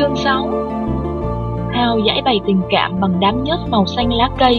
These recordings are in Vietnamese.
Chương 6. Hal giãi bày tình cảm bằng đám nhớt màu xanh lá cây.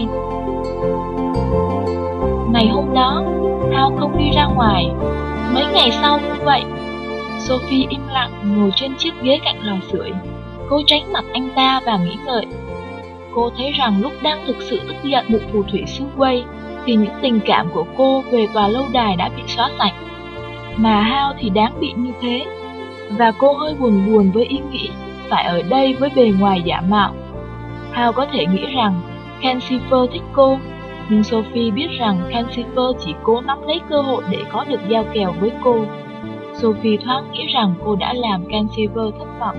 Ngày hôm đó, Hal không đi ra ngoài. Mấy ngày sau cũng vậy. Sophie im lặng ngồi trên chiếc ghế cạnh lò sưởi. Cô tránh mặt anh ta và nghĩ ngợi. Cô thấy rằng lúc đang thực sự tức giận mụ phù thủy xứ Quay thì những tình cảm của cô về tòa lâu đài đã bị xóa sạch. Mà Hal thì đáng bị như thế. Và cô hơi buồn với ý nghĩ phải ở đây với bề ngoài giả mạo. Hal có thể nghĩ rằng Kensifer thích cô, nhưng Sophie biết rằng Kensifer chỉ cố nắm lấy cơ hội để có được giao kèo với cô. Sophie thoáng nghĩ rằng cô đã làm Kensifer thất vọng.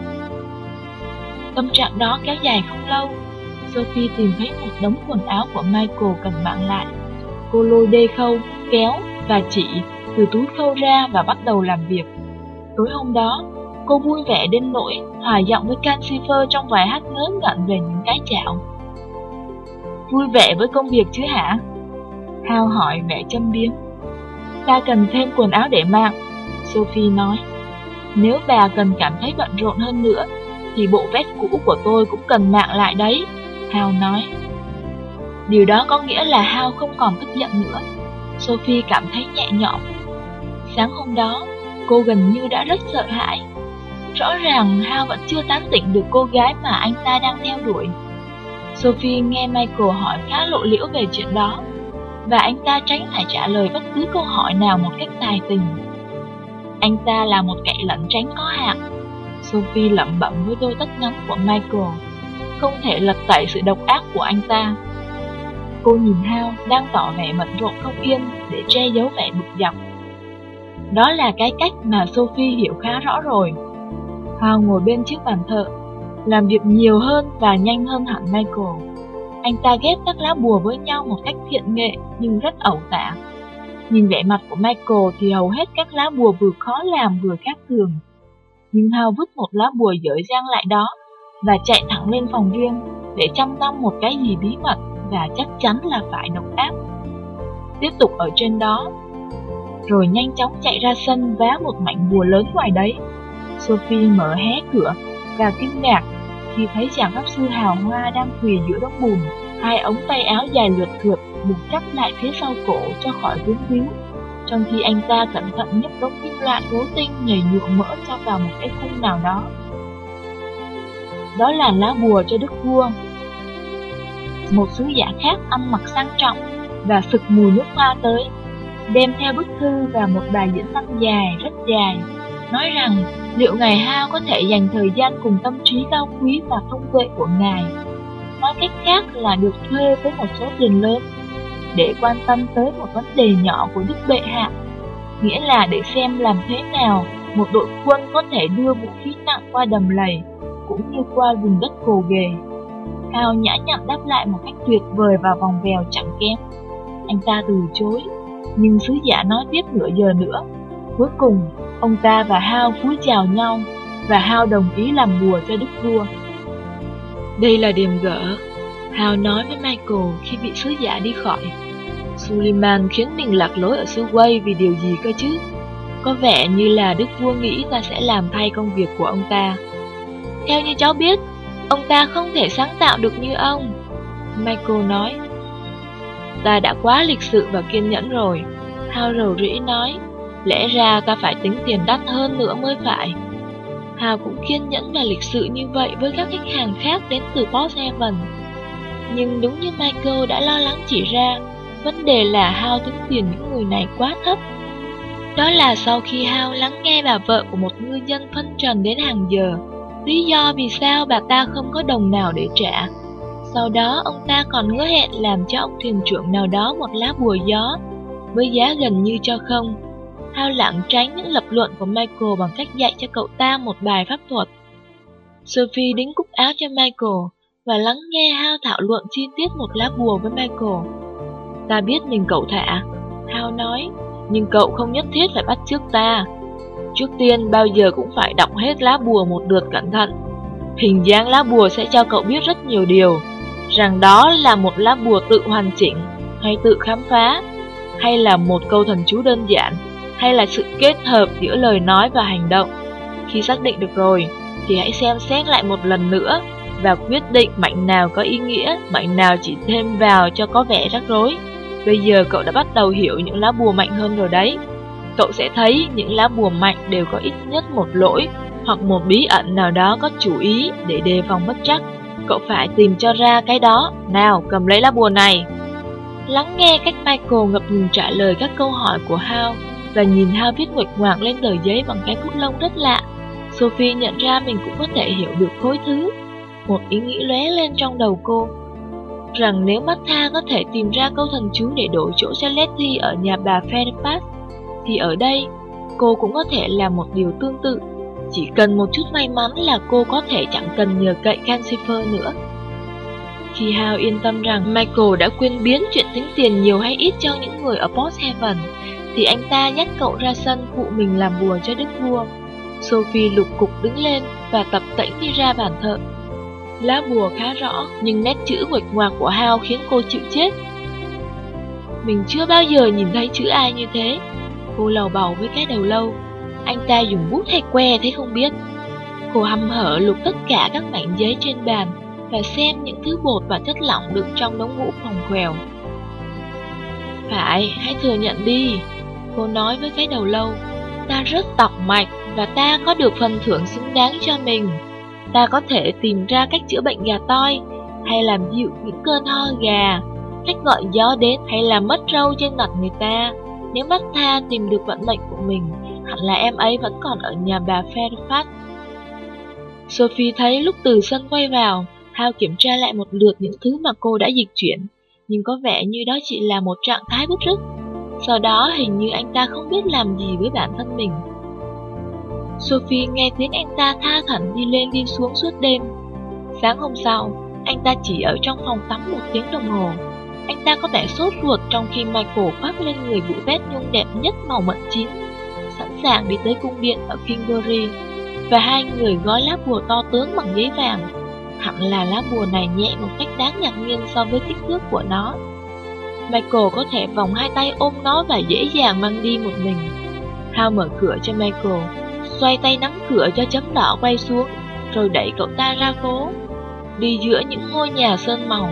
Tâm trạng đó kéo dài không lâu. Sophie tìm thấy một đống quần áo của Michael cần bạn lại. Cô lôi đê khâu, kéo và chỉ từ túi khâu ra và bắt đầu làm việc. Tối hôm đó, cô vui vẻ đến nỗi hòa giọng với Kensifer trong vài hát ngớ ngẩn về những cái chảo. Vui vẻ với công việc chứ hả? Hal hỏi vẻ châm biếm. Ta cần thêm quần áo để mặc, Sophie nói. Nếu bà cần cảm thấy bận rộn hơn nữa, thì bộ vest cũ của tôi cũng cần mặc lại đấy, Hal nói. Điều đó có nghĩa là Hal không còn tức giận nữa. Sophie cảm thấy nhẹ nhõm. Sáng hôm đó, cô gần như đã rất sợ hãi. Rõ ràng Hal vẫn chưa tán tỉnh được cô gái mà anh ta đang theo đuổi. Sophie nghe Michael hỏi khá lộ liễu về chuyện đó, và anh ta tránh phải trả lời bất cứ câu hỏi nào một cách tài tình. Anh ta là một kẻ lẩn tránh có hạn, Sophie lẩm bẩm với đôi tất ngắn của Michael, không thể lật tẩy sự độc ác của anh ta. Cô nhìn Hal đang tỏ vẻ bận rộn không yên để che giấu vẻ bực dọc. Đó là cái cách mà Sophie hiểu khá rõ rồi. Hal ngồi bên chiếc bàn thợ, làm việc nhiều hơn và nhanh hơn hẳn Michael. Anh ta ghép các lá bùa với nhau một cách thiện nghệ nhưng rất ẩu tả. Nhìn vẻ mặt của Michael thì hầu hết các lá bùa vừa khó làm vừa khác thường. Nhưng Hal vứt một lá bùa dở dang lại đó và chạy thẳng lên phòng riêng để chăm nom một cái gì bí mật và chắc chắn là phải độc ác. Tiếp tục ở trên đó, rồi nhanh chóng chạy ra sân vá một mảnh bùa lớn ngoài đấy. Sophie mở hé cửa và kinh ngạc khi thấy chàng pháp sư hào hoa đang quỳ giữa đống bùn, hai ống tay áo dài lượt thượt buộc chắp lại phía sau cổ cho khỏi vướng víu, trong khi anh ta cẩn thận nhấc đống kim loại rối tinh nhảy nhụa mỡ cho vào một cái khung nào đó. Đó là lá bùa cho đức vua. Một sứ giả khác ăn mặc sang trọng và sực mùi nước hoa tới, đem theo bức thư và một bài diễn văn dài, rất dài, nói rằng liệu ngài Hal có thể dành thời gian cùng tâm trí cao quý và thông tuệ của ngài, nói cách khác là được thuê với một số tiền lớn, để quan tâm tới một vấn đề nhỏ của Đức Bệ Hạ, nghĩa là để xem làm thế nào một đội quân có thể đưa vũ khí nặng qua đầm lầy, cũng như qua vùng đất gồ ghề. Hal nhã nhặn đáp lại một cách tuyệt vời và vòng vèo chẳng kém. Anh ta từ chối, nhưng sứ giả nói tiếp nửa giờ nữa. Cuối cùng, ông ta và Hal cúi chào nhau, và Hal đồng ý làm bùa cho đức vua. Đây là điểm gỡ, Hal nói với Michael khi bị sứ giả đi khỏi. Suleiman khiến mình lạc lối ở xứ Quay vì điều gì cơ chứ? Có vẻ như là đức vua nghĩ ta sẽ làm thay công việc của ông ta. Theo như cháu biết, ông ta không thể sáng tạo được như ông, Michael nói. Ta đã quá lịch sự và kiên nhẫn rồi, Hal rầu rĩ nói. Lẽ ra ta phải tính tiền đắt hơn nữa mới phải. Hal cũng kiên nhẫn và lịch sự như vậy với các khách hàng khác đến từ Port Haven. Nhưng đúng như Michael đã lo lắng chỉ ra, vấn đề là Hal tính tiền những người này quá thấp. Đó là sau khi Hal lắng nghe bà vợ của một ngư dân phân trần đến hàng giờ lý do vì sao bà ta không có đồng nào để trả. Sau đó ông ta còn hứa hẹn làm cho ông thuyền trưởng nào đó một lá bùa gió với giá gần như cho không. Hal lảng tránh những lập luận của Michael bằng cách dạy cho cậu ta một bài pháp thuật. Sophie đính cúc áo cho Michael và lắng nghe Hal thảo luận chi tiết một lá bùa với Michael. Ta biết mình cậu thả, Hal nói, nhưng cậu không nhất thiết phải bắt chước ta. Trước tiên bao giờ cũng phải đọc hết lá bùa một lượt cẩn thận. Hình dáng lá bùa sẽ cho cậu biết rất nhiều điều, rằng đó là một lá bùa tự hoàn chỉnh hay tự khám phá, hay là một câu thần chú đơn giản, hay là sự kết hợp giữa lời nói và hành động. Khi xác định được rồi, thì hãy xem xét lại một lần nữa và quyết định mệnh nào có ý nghĩa, mệnh nào chỉ thêm vào cho có vẻ rắc rối. Bây giờ cậu đã bắt đầu hiểu những lá bùa mạnh hơn rồi đấy. Cậu sẽ thấy những lá bùa mạnh đều có ít nhất một lỗi hoặc một bí ẩn nào đó có chủ ý để đề phòng bất trắc. Cậu phải tìm cho ra cái đó. Nào, cầm lấy lá bùa này. Lắng nghe cách Michael ngập ngừng trả lời các câu hỏi của Hal và nhìn Hal viết nguệch ngoạc lên tờ giấy bằng cái bút lông rất lạ, Sophie nhận ra mình cũng có thể hiểu được khối thứ. Một ý nghĩ lóe lên trong đầu cô, rằng nếu Martha có thể tìm ra câu thần chú để đổi chỗ cho Letty ở nhà bà Fairfax, thì ở đây cô cũng có thể làm một điều tương tự. Chỉ cần một chút may mắn là cô có thể chẳng cần nhờ cậy Cansifer nữa. Khi Hal yên tâm rằng Michael đã quên biến chuyện tính tiền nhiều hay ít cho những người ở Porthaven, thì anh ta dắt cậu ra sân phụ mình làm bùa cho đức vua. Sophie lục cục đứng lên và tập tễnh đi ra bàn thờ. Lá bùa khá rõ, nhưng nét chữ nguệch ngoạc của Hal khiến cô chịu chết. Mình chưa bao giờ nhìn thấy chữ ai như thế, cô lầu bầu với cái đầu lâu. Anh ta dùng bút hay que thế không biết. Cô hăm hở lục tất cả các mảnh giấy trên bàn và xem những thứ bột và chất lỏng đựng trong đống ngũ phòng quèo. Phải, hãy thừa nhận đi, cô nói với cái đầu lâu. Ta rất tọc mạch và ta có được phần thưởng xứng đáng cho mình. Ta có thể tìm ra cách chữa bệnh gà toi, hay làm dịu những cơn ho gà, cách gọi gió đến hay làm mất râu trên mặt người ta. Nếu Martha tìm được vận mệnh của mình, hẳn là em ấy vẫn còn ở nhà bà Fairfax. Sophie thấy lúc từ sân quay vào, Hal kiểm tra lại một lượt những thứ mà cô đã dịch chuyển, nhưng có vẻ như đó chỉ là một trạng thái bứt rứt. Sau đó hình như anh ta không biết làm gì với bản thân mình. Sophie nghe tiếng anh ta tha thẩn đi lên đi xuống suốt đêm. Sáng hôm sau, anh ta chỉ ở trong phòng tắm 1 tiếng đồng hồ. Anh ta có vẻ sốt ruột trong khi Michael khoác lên người bộ vest nhung đẹp nhất màu mận chín, sẵn sàng đi tới cung điện ở Kingbury, và hai người gói lá bùa to tướng bằng giấy vàng. Hẳn là lá bùa này nhẹ một cách đáng ngạc nhiên so với kích thước của nó. Michael có thể vòng hai tay ôm nó và dễ dàng mang đi một mình. Hal mở cửa cho Michael, xoay tay nắm cửa cho chấm đỏ quay xuống, rồi đẩy cậu ta ra phố, đi giữa những ngôi nhà sơn màu.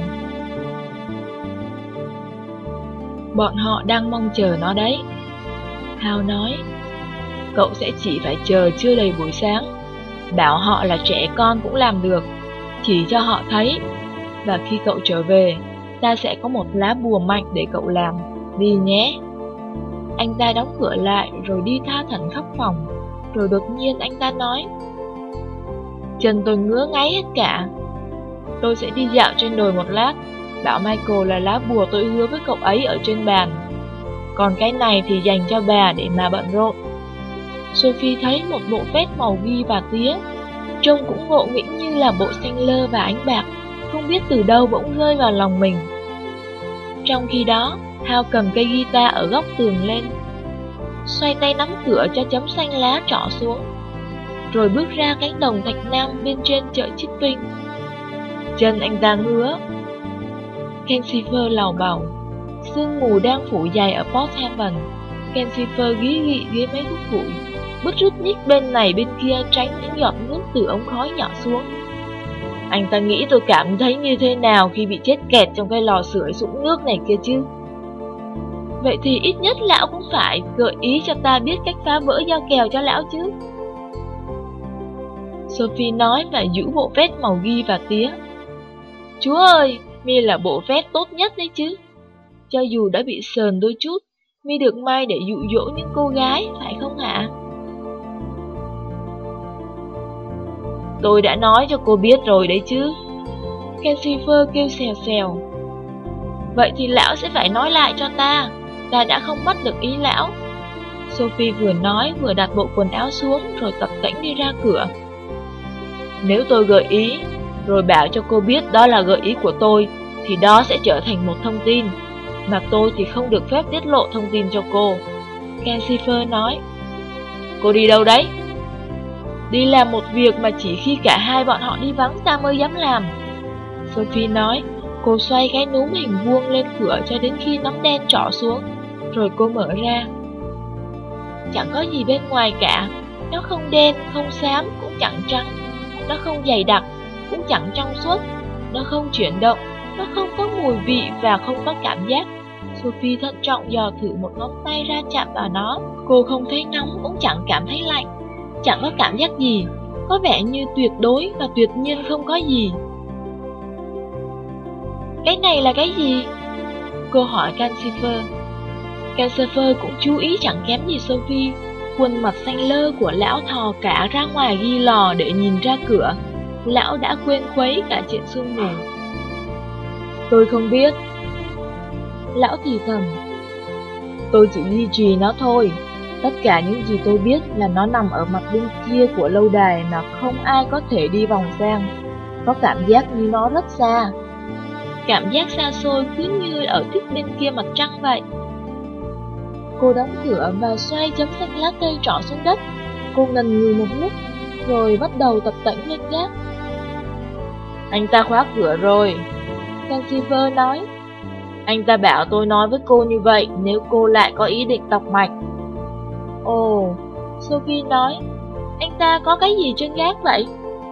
Bọn họ đang mong chờ nó đấy, Hal nói. Cậu sẽ chỉ phải chờ chưa đầy buổi sáng. Bảo họ là trẻ con cũng làm được, chỉ cho họ thấy. Và khi cậu trở về, ta sẽ có một lá bùa mạnh để cậu làm. Đi nhé. Anh ta đóng cửa lại rồi đi tha thẩn khắp phòng. Rồi đột nhiên anh ta nói, chân tôi ngứa ngáy hết cả. Tôi sẽ đi dạo trên đồi một lát. Bảo Michael là lá bùa tôi hứa với cậu ấy ở trên bàn. Còn cái này thì dành cho bà để mà bận rộn. Sophie thấy một bộ vest màu ghi và tía, trông cũng ngộ nghĩnh như là bộ xanh lơ và ánh bạc, không biết từ đâu bỗng rơi vào lòng mình. Trong khi đó, Hal cầm cây guitar ở góc tường lên, xoay tay nắm cửa cho chấm xanh lá trỏ xuống, rồi bước ra cánh đồng thạch nam bên trên chợ Chipping. Chân anh ta ngứa. Cansifer lầu bầu. Sương mù đang phủ dày ở Porthaven. Cansifer gí gị dưới mấy hút bụi, bứt rứt nhích bên này bên kia tránh những giọt nước từ ống khói nhỏ xuống. Anh ta nghĩ tôi cảm thấy như thế nào khi bị chết kẹt trong cái lò sưởi sũng nước này kia chứ? Vậy thì ít nhất lão cũng phải gợi ý cho ta biết cách phá vỡ dao kèo cho lão chứ. Sophie nói và giũ bộ vest màu ghi và tía. Chúa ơi, mi là bộ vest tốt nhất đấy chứ. Cho dù đã bị sờn đôi chút, mi được may để dụ dỗ những cô gái, phải không hả? Tôi đã nói cho cô biết rồi đấy chứ. Cansifer kêu xèo xèo. Vậy thì lão sẽ phải nói lại cho ta. Ta đã không bắt được ý lão. Sophie vừa nói vừa đặt bộ quần áo xuống rồi tập tễnh đi ra cửa. Nếu tôi gợi ý, rồi bảo cho cô biết đó là gợi ý của tôi, thì đó sẽ trở thành một thông tin, mà tôi thì không được phép tiết lộ thông tin cho cô. Cansifer nói. Cô đi đâu đấy? Đi làm một việc mà chỉ khi cả hai bọn họ đi vắng ta mới dám làm. Sophie nói. Cô xoay cái núm hình vuông lên cửa cho đến khi nắm đen trỏ xuống, rồi cô mở ra. Chẳng có gì bên ngoài cả. Nó không đen, không xám, cũng chẳng trắng. Nó không dày đặc, cũng chẳng trong suốt. Nó không chuyển động, nó không có mùi vị và không có cảm giác. Sophie thận trọng dò thử một ngón tay ra chạm vào nó. Cô không thấy nóng, cũng chẳng cảm thấy lạnh. Chẳng có cảm giác gì, có vẻ như tuyệt đối và tuyệt nhiên không có gì. Cái này là cái gì? Cô hỏi Cansifer. Cansifer cũng chú ý chẳng kém gì Sophie. Khuôn mặt xanh lơ của lão thò cả ra ngoài ghi lò để nhìn ra cửa. Lão đã quên khuấy cả chuyện sương mù. Tôi không biết. Lão thì thầm. Tôi chỉ duy trì nó thôi. Tất cả những gì tôi biết là nó nằm ở mặt bên kia của lâu đài mà không ai có thể đi vòng sang. Có cảm giác như nó rất xa. Cảm giác xa xôi cứ như ở tiếp bên kia mặt trăng vậy. Cô đóng cửa và xoay chấm xanh lá cây trỏ xuống đất. Cô ngần ngừ một lúc, rồi bắt đầu tập tễnh lên gác. Anh ta khóa cửa rồi, Cansifer nói. Anh ta bảo tôi nói với cô như vậy nếu cô lại có ý định tọc mạch. Ồ, Sophie nói. Anh ta có cái gì trên gác vậy?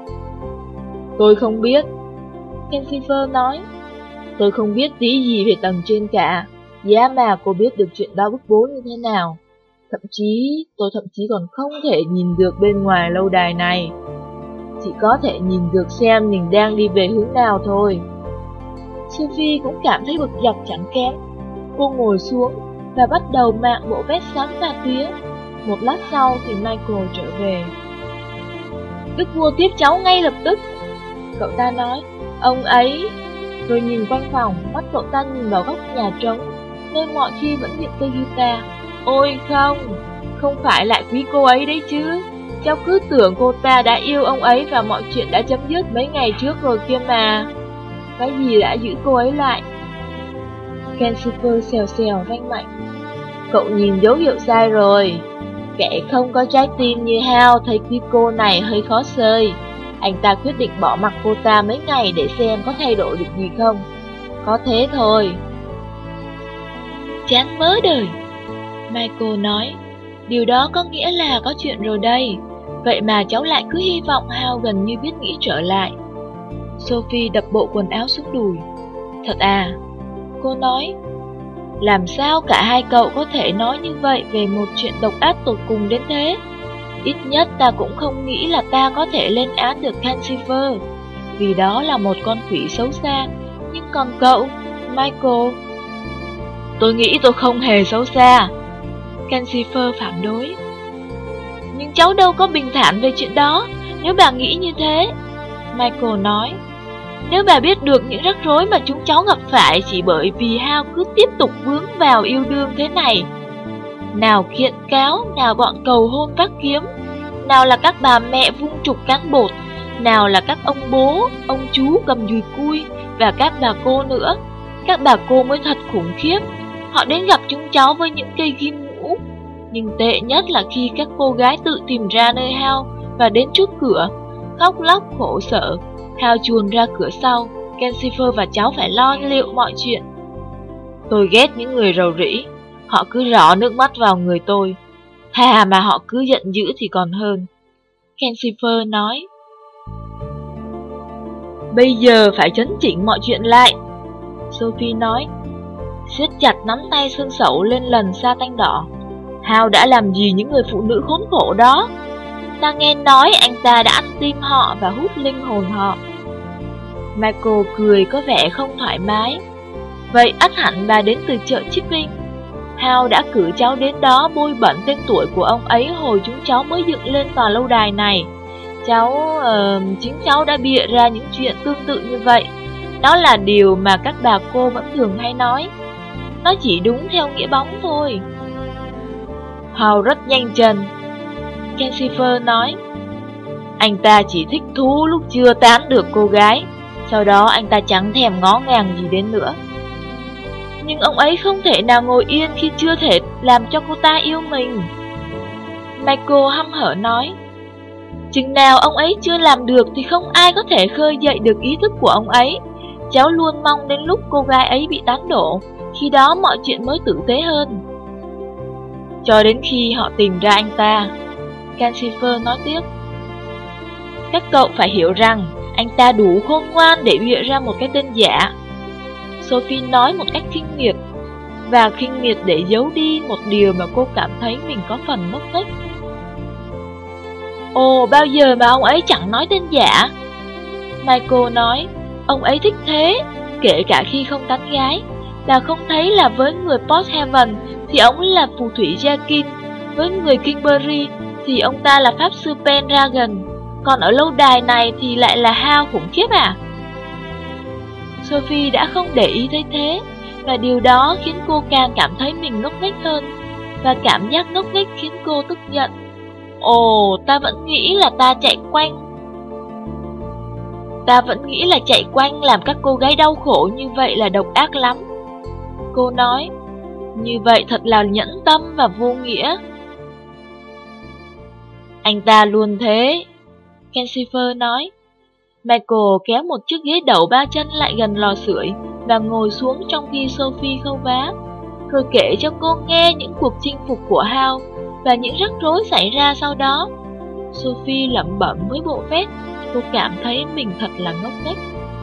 Tôi không biết, Cansifer nói. Tôi không biết tí gì về tầng trên cả. Giá mà cô biết được chuyện đó bức bối như thế nào. Tôi thậm chí còn không thể nhìn được bên ngoài lâu đài này. Chỉ có thể nhìn được xem mình đang đi về hướng nào thôi. Sophie cũng cảm thấy bực dọc chẳng kém. Cô ngồi xuống và bắt đầu mạn bộ vest xám và tía. Một lát sau thì Michael trở về. Đức vua tiếp cháu ngay lập tức, cậu ta nói. Ông ấy... Rồi nhìn quanh phòng, mắt cậu ta nhìn vào góc nhà trống, nơi mọi khi vẫn hiện cây guitar. Ôi không phải lại quý cô ấy đấy chứ. Cháu cứ tưởng cô ta đã yêu ông ấy và mọi chuyện đã chấm dứt mấy ngày trước rồi kia mà. Cái gì đã giữ cô ấy lại? Cansifer xèo xèo ranh mạnh. Cậu nhìn dấu hiệu sai rồi. Kẻ không có trái tim như Hal thấy quý cô này hơi khó xơi. Anh ta quyết định bỏ mặc cô ta mấy ngày để xem có thay đổi được gì không. Có thế thôi. Chán mớ đời, Michael nói. Điều đó có nghĩa là có chuyện rồi đây. Vậy mà cháu lại cứ hy vọng Hal gần như biết nghĩ trở lại. Sophie đập bộ quần áo xuống đùi. Thật à? Cô nói. Làm sao cả hai cậu có thể nói như vậy về một chuyện độc ác tột cùng đến thế? Ít nhất ta cũng không nghĩ là ta có thể lên án được Cansifer, vì đó là một con quỷ xấu xa. Nhưng còn cậu, Michael? Tôi nghĩ tôi không hề xấu xa, Cansifer phản đối. Nhưng cháu đâu có bình thản về chuyện đó, nếu bà nghĩ như thế, Michael nói. Nếu bà biết được những rắc rối mà chúng cháu gặp phải chỉ bởi vì Hal cứ tiếp tục vướng vào yêu đương thế này. Nào kiện cáo, nào bọn cầu hôn vác kiếm, nào là các bà mẹ vung trục cán bột, nào là các ông bố, ông chú cầm dùi cui, và các bà cô nữa. Các bà cô mới thật khủng khiếp. Họ đến gặp chúng cháu với những cây ghim ngũ. Nhưng tệ nhất là khi các cô gái tự tìm ra nơi Hal và đến trước cửa, khóc lóc khổ sở. Hal chuồn ra cửa sau, Cansifer và cháu phải lo liệu mọi chuyện. Tôi ghét những người rầu rĩ. Họ cứ rỏ nước mắt vào người tôi. Thà mà họ cứ giận dữ thì còn hơn, Cansifer nói. Bây giờ phải chấn chỉnh mọi chuyện lại, Sophie nói, siết chặt nắm tay xương sẩu lên lần sa tanh đỏ. Hal đã làm gì những người phụ nữ khốn khổ đó? Ta nghe nói anh ta đã ăn tim họ và hút linh hồn họ. Michael cười có vẻ không thoải mái. Vậy ắt hẳn bà đến từ chợ Chipping. Hal đã cử cháu đến đó bôi bẩn tên tuổi của ông ấy hồi chúng cháu mới dựng lên tòa lâu đài này. Chính cháu đã bịa ra những chuyện tương tự như vậy. Đó là điều mà các bà cô vẫn thường hay nói. Nó chỉ đúng theo nghĩa bóng thôi. Hal rất nhanh chân, Cansifer nói. Anh ta chỉ thích thú lúc chưa tán được cô gái. Sau đó anh ta chẳng thèm ngó ngàng gì đến nữa. Nhưng ông ấy không thể nào ngồi yên khi chưa thể làm cho cô ta yêu mình, Michael hăm hở nói. Chừng nào ông ấy chưa làm được thì không ai có thể khơi dậy được ý thức của ông ấy. Cháu luôn mong đến lúc cô gái ấy bị tán đổ, khi đó mọi chuyện mới tử tế hơn. Cho đến khi họ tìm ra anh ta, Cansifer nói tiếp. Các cậu phải hiểu rằng anh ta đủ khôn ngoan để bịa ra một cái tên giả. Sophie nói một cách khinh miệt, và khinh miệt để giấu đi một điều mà cô cảm thấy mình có phần ngốc nghếch. Ồ, bao giờ mà ông ấy chẳng nói tên giả. Michael nói, ông ấy thích thế, kể cả khi không tán gái. Bà không thấy là với người Porthaven thì ông là phù thủy Jakin, với người Kingbury thì ông ta là pháp sư Pendragon, còn ở lâu đài này thì lại là Hao khủng khiếp à? Sophie đã không để ý thấy thế, và điều đó khiến cô càng cảm thấy mình ngốc nghếch hơn, và cảm giác ngốc nghếch khiến cô tức giận. Ồ, ta vẫn nghĩ là chạy quanh làm các cô gái đau khổ như vậy là độc ác lắm. Cô nói, như vậy thật là nhẫn tâm và vô nghĩa. Anh ta luôn thế, Kensifer nói. Michael kéo một chiếc ghế đẩu 3 chân lại gần lò sưởi và ngồi xuống trong khi Sophie khâu vá. Rồi kể cho cô nghe những cuộc chinh phục của Hao và những rắc rối xảy ra sau đó. Sophie lẩm bẩm với bộ vest, cô cảm thấy mình thật là ngốc nghếch.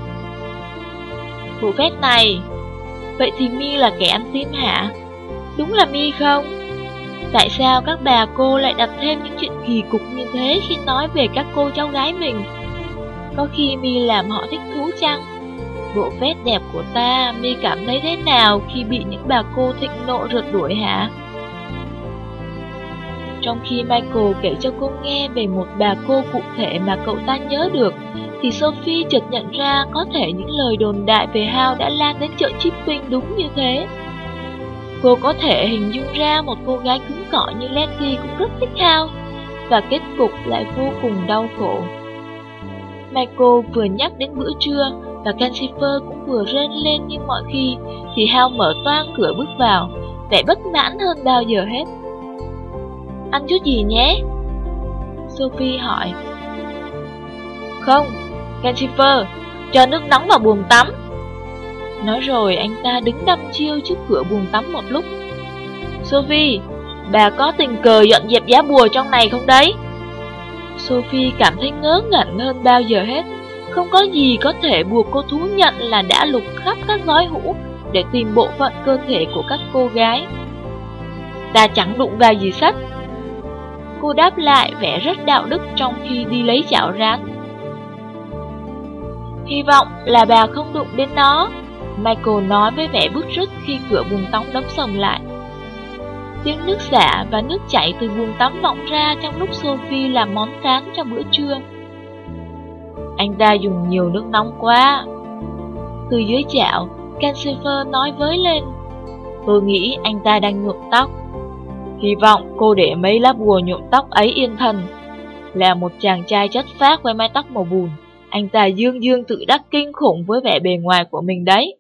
Bộ vest này, vậy thì Mi là kẻ ăn tim hả? Đúng là Mi không? Tại sao các bà cô lại đặt thêm những chuyện kỳ cục như thế khi nói về các cô cháu gái mình? Có khi Mi làm họ thích thú chăng? Bộ vest đẹp của ta, Mi cảm thấy thế nào khi bị những bà cô thịnh nộ rượt đuổi hả? Trong khi Michael kể cho cô nghe về một bà cô cụ thể mà cậu ta nhớ được, thì Sophie chợt nhận ra có thể những lời đồn đại về Hao đã lan đến chợ Chipping đúng như thế. Cô có thể hình dung ra một cô gái cứng cỏi như Letty cũng rất thích Hao, và kết cục lại vô cùng đau khổ. Michael vừa nhắc đến bữa trưa, và Kensifer cũng vừa rên lên như mọi khi, thì Hao mở toang cửa bước vào, vẻ bất mãn hơn bao giờ hết. Ăn chút gì nhé? Sophie hỏi. Không, Kensifer, cho nước nóng vào buồng tắm. Nói rồi anh ta đứng đăm chiêu trước cửa buồng tắm một lúc. Sophie, bà có tình cờ dọn dẹp giá bùa trong này không đấy? Sophie cảm thấy ngớ ngẩn hơn bao giờ hết. Không có gì có thể buộc cô thú nhận là đã lục khắp các gói hũ để tìm bộ phận cơ thể của các cô gái. Ta chẳng đụng vào gì sách. Cô đáp lại vẻ rất đạo đức trong khi đi lấy chảo rán. Hy vọng là bà không đụng đến nó, Michael nói với vẻ bứt rứt khi cửa buồng tắm đóng sầm lại. Tiếng nước xả và nước chảy từ buồng tắm vọng ra trong lúc Sophie làm món rán cho bữa trưa. Anh ta dùng nhiều nước nóng quá. Từ dưới chảo, Kensifer nói với lên. Tôi nghĩ anh ta đang nhuộm tóc. Hy vọng cô để mấy lá bùa nhuộm tóc ấy yên thân. Là một chàng trai chất phác với mái tóc màu bùn, anh ta dương dương tự đắc kinh khủng với vẻ bề ngoài của mình đấy.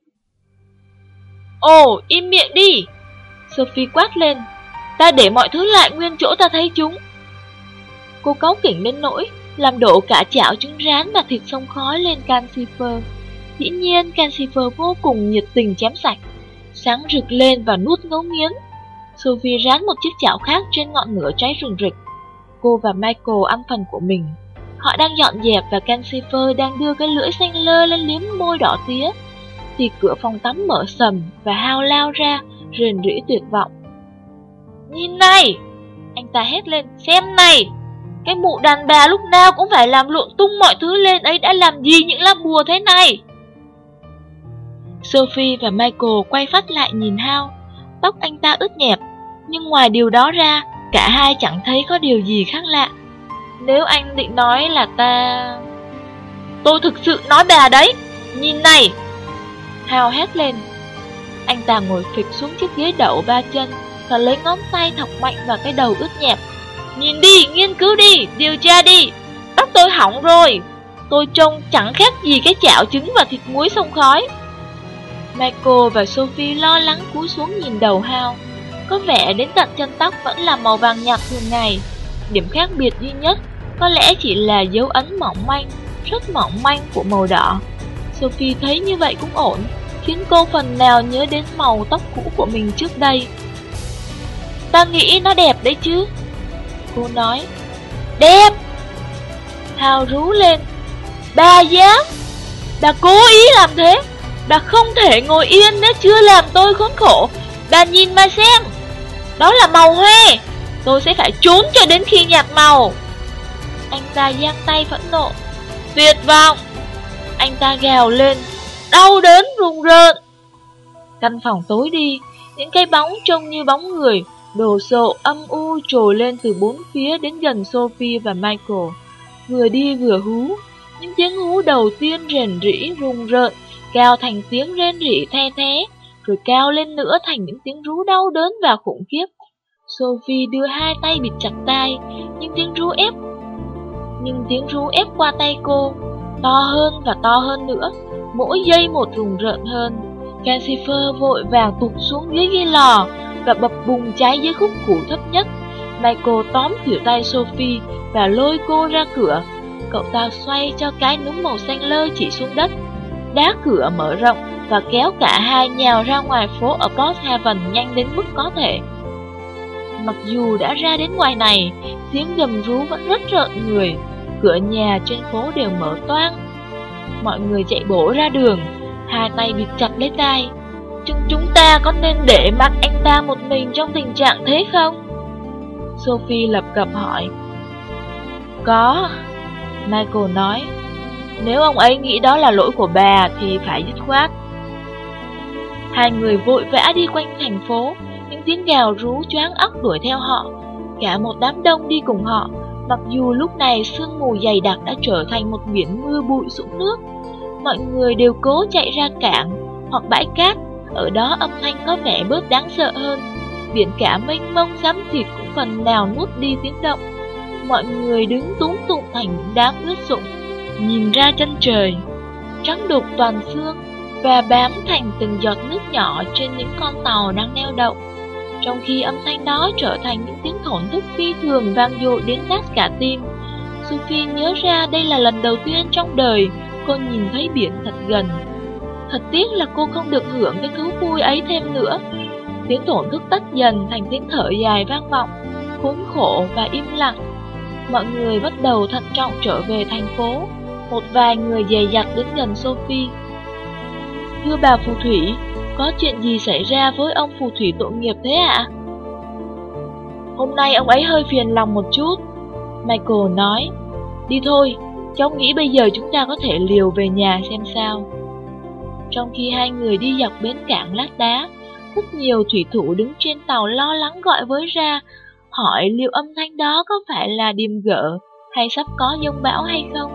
Ồ, im miệng đi! Sophie quát lên. Ta để mọi thứ lại nguyên chỗ ta thấy chúng. Cô cáu kỉnh đến nỗi làm đổ cả chảo trứng rán và thịt xông khói lên Kensifer. Dĩ nhiên Kensifer vô cùng nhiệt tình chém sạch, sáng rực lên và nuốt ngấu nghiến. Sophie rán một chiếc chảo khác trên ngọn lửa cháy rừng rực. Cô và Michael ăn phần của mình. Họ đang dọn dẹp và Kensifer đang đưa cái lưỡi xanh lơ lên liếm môi đỏ tía, thì cửa phòng tắm mở sầm và Hao lao ra, rền rĩ tuyệt vọng. Nhìn này! Anh ta hét lên, xem này! Cái mụ đàn bà lúc nào cũng phải làm lộn tung mọi thứ lên ấy đã làm gì những lá bùa thế này? Sophie và Michael quay phát lại nhìn Hao. Tóc anh ta ướt nhẹp, nhưng ngoài điều đó ra, cả hai chẳng thấy có điều gì khác lạ. Nếu anh định nói là ta... Tôi thực sự nói bà đấy! Nhìn này! Hao hét lên. Anh ta ngồi phịch xuống chiếc ghế đậu 3 chân và lấy ngón tay thọc mạnh vào cái đầu ướt nhẹp. Nhìn đi, nghiên cứu đi, điều tra đi. Tóc tôi hỏng rồi. Tôi trông chẳng khác gì cái chảo trứng và thịt muối xông khói. Michael và Sophie lo lắng cúi xuống nhìn đầu Hao. Có vẻ đến tận chân tóc vẫn là màu vàng nhạt thường ngày. Điểm khác biệt duy nhất có lẽ chỉ là dấu ấn mỏng manh, rất mỏng manh của màu đỏ. Sophie thấy như vậy cũng ổn, khiến cô phần nào nhớ đến màu tóc cũ của mình trước đây. Ta nghĩ nó đẹp đấy chứ, cô nói. Đẹp! Hao rú lên. Bà dám? Bà cố ý làm thế. Bà không thể ngồi yên nếu chưa làm tôi khốn khổ. Bà nhìn mà xem. Đó là màu hoe. Tôi sẽ phải trốn cho đến khi nhạt màu. Anh ta giang tay phẫn nộ. Tuyệt vọng. Anh ta gào lên, đau đớn rùng rợn. Căn phòng tối đi. Những cái bóng trông như bóng người đồ sộ âm u trồi lên từ bốn phía đến gần Sophie và Michael. Vừa đi vừa hú. Những tiếng hú đầu tiên rền rĩ rùng rợn, cao thành tiếng rên rỉ the thé, rồi cao lên nữa thành những tiếng rú đau đớn và khủng khiếp. Sophie đưa hai tay bịt chặt tai, nhưng tiếng rú ép qua tay cô, to hơn và to hơn nữa, mỗi giây một rùng rợn hơn. Lucifer vội vàng tụt xuống dưới ghế lò và bập bùng cháy dưới khúc củ thấp nhất. Michael tóm khuỷu tay Sophie và lôi cô ra cửa. Cậu ta xoay cho cái núm màu xanh lơ chỉ xuống đất. Đá cửa mở rộng và kéo cả hai nhào ra ngoài phố ở Port Haven nhanh đến mức có thể. Mặc dù đã ra đến ngoài này, tiếng gầm rú vẫn rất rợn người. Cửa nhà trên phố đều mở toang. Mọi người chạy bổ ra đường, hai tay bịt chặt lấy tai. Chúng ta có nên để mặc anh ta một mình trong tình trạng thế không? Sophie lập cập hỏi. Có, Michael nói. Nếu ông ấy nghĩ đó là lỗi của bà thì phải dứt khoát. Hai người vội vã đi quanh thành phố, những tiếng gào rú choáng óc đuổi theo họ. Cả một đám đông đi cùng họ, mặc dù lúc này sương mù dày đặc đã trở thành một biển mưa bụi sũng nước. Mọi người đều cố chạy ra cảng hoặc bãi cát, ở đó âm thanh có vẻ bớt đáng sợ hơn. Biển cả mênh mông xám thịt cũng phần nào nuốt đi tiếng động. Mọi người đứng túm tụm thành những đám ướt sũng, nhìn ra chân trời, trắng đục toàn sương và bám thành từng giọt nước nhỏ trên những con tàu đang neo đậu. Trong khi âm thanh đó trở thành những tiếng thổn thức phi thường vang dội đến nát cả tim. Sophie nhớ ra đây là lần đầu tiên trong đời cô nhìn thấy biển thật gần. Thật tiếc là cô không được hưởng cái thú vui ấy thêm nữa. Tiếng thổn thức tắt dần thành tiếng thở dài vang vọng, khốn khổ và im lặng. Mọi người bắt đầu thận trọng trở về thành phố. Một vài người dè dặt đến gần Sophie. Thưa bà phù thủy, có chuyện gì xảy ra với ông phù thủy tội nghiệp thế ạ? Hôm nay ông ấy hơi phiền lòng một chút, Michael nói. Đi thôi, cháu nghĩ bây giờ chúng ta có thể liều về nhà xem sao. Trong khi hai người đi dọc bến cảng lát đá, rất nhiều thủy thủ đứng trên tàu lo lắng gọi với ra, hỏi liệu âm thanh đó có phải là điềm gỡ hay sắp có giông bão hay không.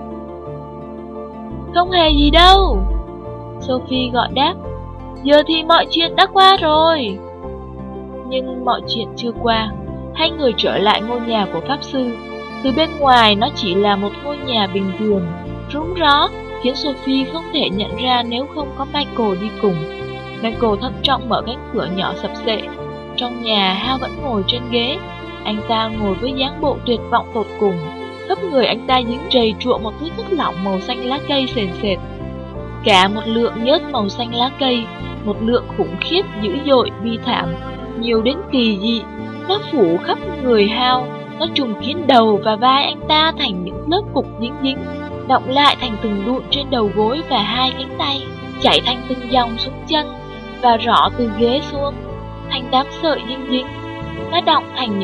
Không hề gì đâu, Sophie gọi đáp. Giờ thì mọi chuyện đã qua rồi. Nhưng mọi chuyện chưa qua. Hai người trở lại ngôi nhà của Pháp Sư. Từ bên ngoài nó chỉ là một ngôi nhà bình thường, rúng ró, khiến Sophie không thể nhận ra nếu không có Michael đi cùng. Michael thận trọng mở cánh cửa nhỏ sập xệ. Trong nhà, Hal vẫn ngồi trên ghế. Anh ta ngồi với dáng bộ tuyệt vọng tột cùng. Khắp người anh ta dính trầy trụa một thứ chất lỏng màu xanh lá cây sền sệt. Cả một lượng nhớt màu xanh lá cây, một lượng khủng khiếp dữ dội bi thảm, nhiều đến kỳ dị. Nó phủ khắp người Hal, nó trùm kín đầu và vai anh ta thành những lớp cục dính dính, đọng lại thành từng đụn trên đầu gối và hai cánh tay, chảy thành từng dòng xuống chân và rỏ từ ghế xuống thành đám sợi dính dính. Nó đọng thành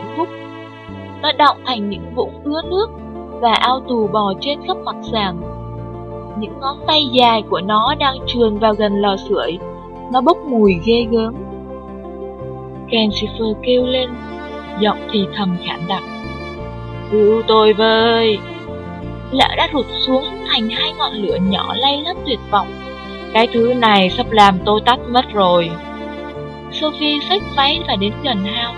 những vũng ứa nước và ao tù bò trên khắp mặt sàn. Những ngón tay dài của nó đang trườn vào gần lò sưởi. Nó bốc mùi ghê gớm. Lucifer kêu lên, giọng thì thầm khản đặc. Cứu tôi với! Lửa đã rụt xuống thành hai ngọn lửa nhỏ lay lắt tuyệt vọng. Cái thứ này sắp làm tôi tắt mất rồi. Sophie xách váy và đến gần Hal.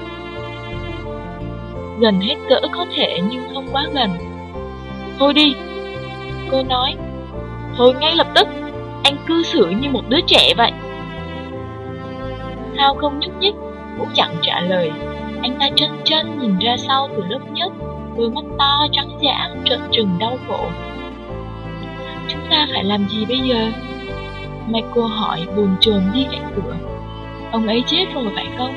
Gần hết cỡ có thể nhưng không quá gần. Thôi đi, cô nói. Thôi ngay lập tức, anh cư xử như một đứa trẻ vậy. Hal không nhúc nhích, cũng chẳng trả lời. Anh ta chân chân nhìn ra sau từ lớp nhớt, đôi mắt to trắng dã trợn trừng đau khổ. Chúng ta phải làm gì bây giờ? Michael hỏi bồn chồn đi cạnh cửa. Ông ấy chết rồi phải không?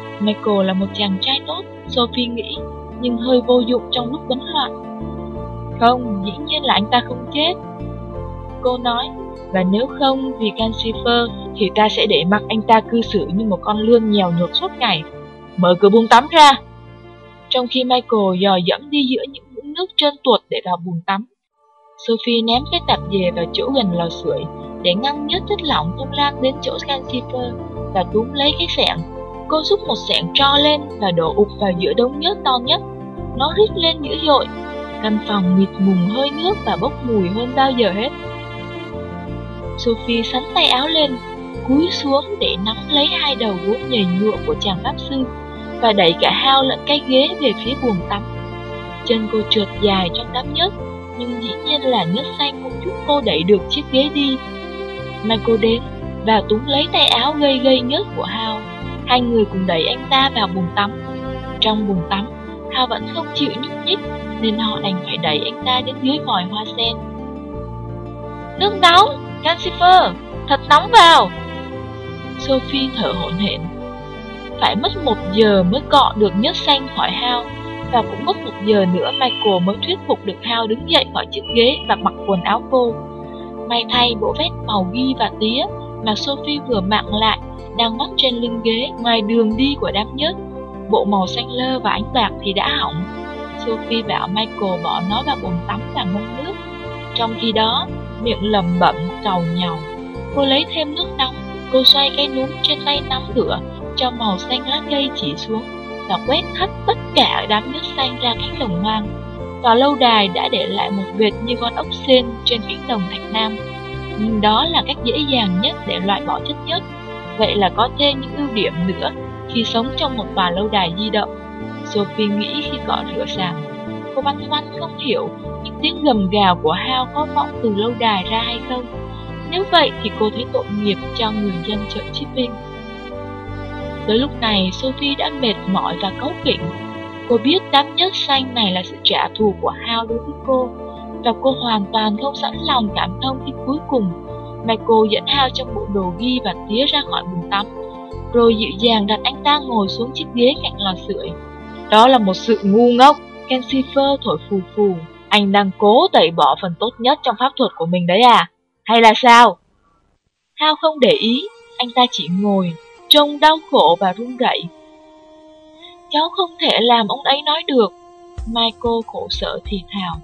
Michael là một chàng trai tốt, Sophie nghĩ, nhưng hơi vô dụng trong lúc bấn loạn. Không, dĩ nhiên là anh ta không chết, cô nói. Và nếu không vì Calcifer thì ta sẽ để mặc anh ta cư xử như một con lươn nhèo nhột suốt ngày. Mở cửa buồng tắm ra. Trong khi Michael dò dẫm đi giữa những vũng nước trơn tuột để vào buồng tắm, Sophie ném cái tạp dề vào chỗ gần lò sưởi để ngăn nhớt chất lỏng tung lan đến chỗ Calcifer và túm lấy cái xẻng. Cô xúc một xẻng tro lên và đổ ụp vào giữa đống nhớt to nhất. Nó rít lên dữ dội. Căn phòng mịt mùng hơi nước và bốc mùi hơn bao giờ hết. Sophie xắn tay áo lên, cúi xuống để nắm lấy hai đầu gối nhầy nhụa của chàng pháp sư và đẩy cả Hal lẫn cái ghế về phía buồng tắm. Chân cô trượt dài trong đám nhớt, nhưng dĩ nhiên là nhớt xanh không giúp cô đẩy được chiếc ghế đi. Michael đến và túm lấy tay áo gây nhớt của Hal. Hai người cùng đẩy anh ta vào buồng tắm. Trong buồng tắm, Hal vẫn không chịu nhúc nhích, nên họ đành phải đẩy anh ta đến dưới vòi hoa sen. Nước nóng, Calcifer, thật nóng vào. Sophie thở hổn hển. Phải mất 1 giờ mới cọ được nhớt xanh khỏi Hal, và cũng mất 1 giờ nữa Michael mới thuyết phục được Hal đứng dậy khỏi chiếc ghế và mặc quần áo cô. May thay bộ vest màu ghi và tía mà Sophie vừa mặc lại đang vắt trên lưng ghế ngoài đường đi của đám nhớt. Bộ màu xanh lơ và ánh bạc thì đã hỏng. Sophie bảo Michael bỏ nó vào bồn tắm và ngâm nước. Trong khi đó, miệng lẩm bẩm càu nhàu. Cô lấy thêm nước nóng. Cô xoay cái núm trên tay nắm lửa cho màu xanh lá cây chỉ xuống và quét hắt tất cả đám nhớt xanh ra cánh đồng hoang. Tòa lâu đài đã để lại một vệt như con ốc sên trên cánh đồng Thạch Nam. Nhưng đó là cách dễ dàng nhất để loại bỏ chất nhớt. Vậy là có thêm những ưu điểm nữa khi sống trong một tòa lâu đài di động. Sophie nghĩ khi cọ rửa sàn. Cô băn khoăn không hiểu những tiếng gầm gào của Hal có vọng từ lâu đài ra hay không. Nếu vậy thì cô thấy tội nghiệp cho người dân chợ Chipping. Tới lúc này Sophie đã mệt mỏi và cáu kỉnh. Cô biết đám nhớt xanh này là sự trả thù của Hal đối với cô, và cô hoàn toàn không sẵn lòng cảm thông khi cuối cùng Michael dẫn Hal trong bộ đồ ghi và tía ra khỏi buồng tắm, rồi dịu dàng đặt anh ta ngồi xuống chiếc ghế cạnh lò sưởi. Đó là một sự ngu ngốc, Calcifer thổi phù phù. Anh đang cố tẩy bỏ phần tốt nhất trong pháp thuật của mình đấy à? Hay là sao? Hal không để ý, anh ta chỉ ngồi, trông đau khổ và run rẩy. Cháu không thể làm ông ấy nói được, Michael khổ sở thì thào.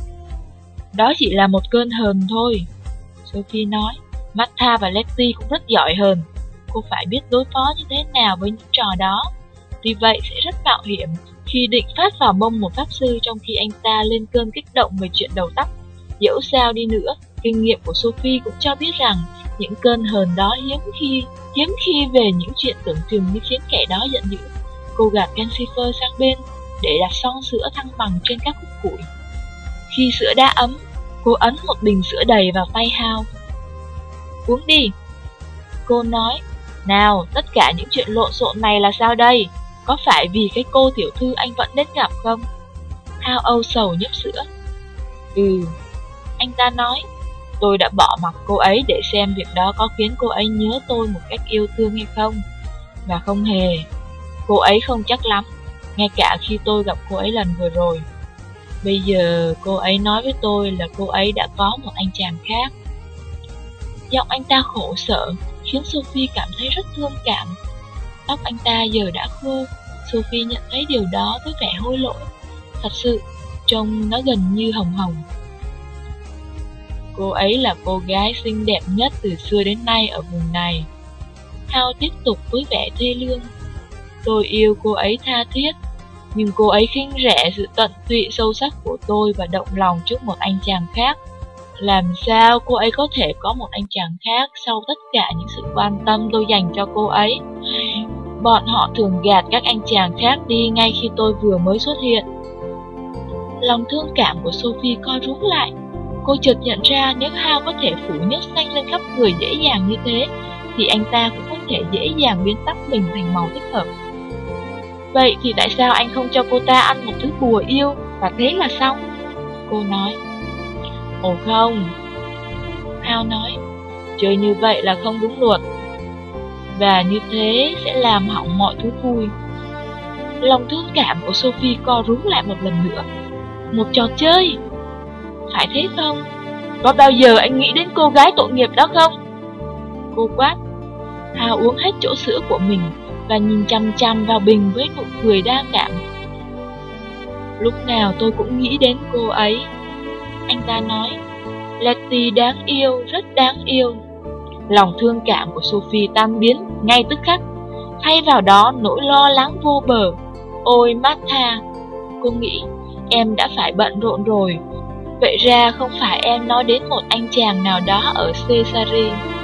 Đó chỉ là một cơn hờn thôi, Sophie nói. Martha và Letty cũng rất giỏi hờn. Cô phải biết đối phó như thế nào với những trò đó. Vì vậy sẽ rất mạo hiểm khi định phát vào mông một pháp sư trong khi anh ta lên cơn kích động về chuyện đầu tóc. Dẫu sao đi nữa, kinh nghiệm của Sophie cũng cho biết rằng những cơn hờn đó hiếm khi về những chuyện tưởng chừng như khiến kẻ đó giận dữ. Cô gạt Calcifer sang bên để đặt son sữa thăng bằng trên các khúc củi. Khi sữa đã ấm, cô ấn một bình sữa đầy vào tay Hal. Uống đi, cô nói. Nào, tất cả những chuyện lộn xộn này là sao đây? Có phải vì cái cô tiểu thư anh vẫn đến gặp không? Hal âu sầu nhấp sữa. Anh ta nói. Tôi đã bỏ mặc cô ấy để xem việc đó có khiến cô ấy nhớ tôi một cách yêu thương hay không. Và không hề. Cô ấy không chắc lắm, ngay cả khi tôi gặp cô ấy lần vừa rồi. Bây giờ cô ấy nói với tôi là cô ấy đã có một anh chàng khác. Giọng anh ta khổ sở khiến Sophie cảm thấy rất thương cảm. Tóc anh ta giờ đã khô. Sophie nhận thấy điều đó với vẻ hối lỗi. Thật sự, trông nó gần như hồng hồng. Cô ấy là cô gái xinh đẹp nhất từ xưa đến nay ở vùng này. Hal tiếp tục với vẻ thê lương. Tôi yêu cô ấy tha thiết, nhưng cô ấy khinh rẻ sự tận tụy sâu sắc của tôi và động lòng trước một anh chàng khác. Làm sao cô ấy có thể có một anh chàng khác sau tất cả những sự quan tâm tôi dành cho cô ấy? Bọn họ thường gạt các anh chàng khác đi ngay khi tôi vừa mới xuất hiện. Lòng thương cảm của Sophie co rúm lại. Cô chợt nhận ra nếu Hal có thể phủ nhớt xanh lên khắp người dễ dàng như thế, thì anh ta cũng có thể dễ dàng biến tóc mình thành màu thích hợp. Vậy thì tại sao anh không cho cô ta ăn một thứ bùa yêu và thế là xong? Cô nói. Ồ không, Hal nói. Chơi như vậy là không đúng luật, và như thế sẽ làm hỏng mọi thú vui. Lòng thương cảm của Sophie co rúm lại một lần nữa. Một trò chơi? phải thế không? Có bao giờ anh nghĩ đến cô gái tội nghiệp đó không? Cô quát. Hao uống hết chỗ sữa của mình và nhìn chằm chằm vào bình với nụ cười đa cảm. Lúc nào tôi cũng nghĩ đến cô ấy. Anh ta nói. Letty đáng yêu, rất đáng yêu. Lòng thương cảm của Sophie tan biến ngay tức khắc. Thay vào đó nỗi lo lắng vô bờ. Ôi Martha, cô nghĩ, em đã phải bận rộn rồi. Vậy ra không phải em nói đến một anh chàng nào đó ở Caesarea.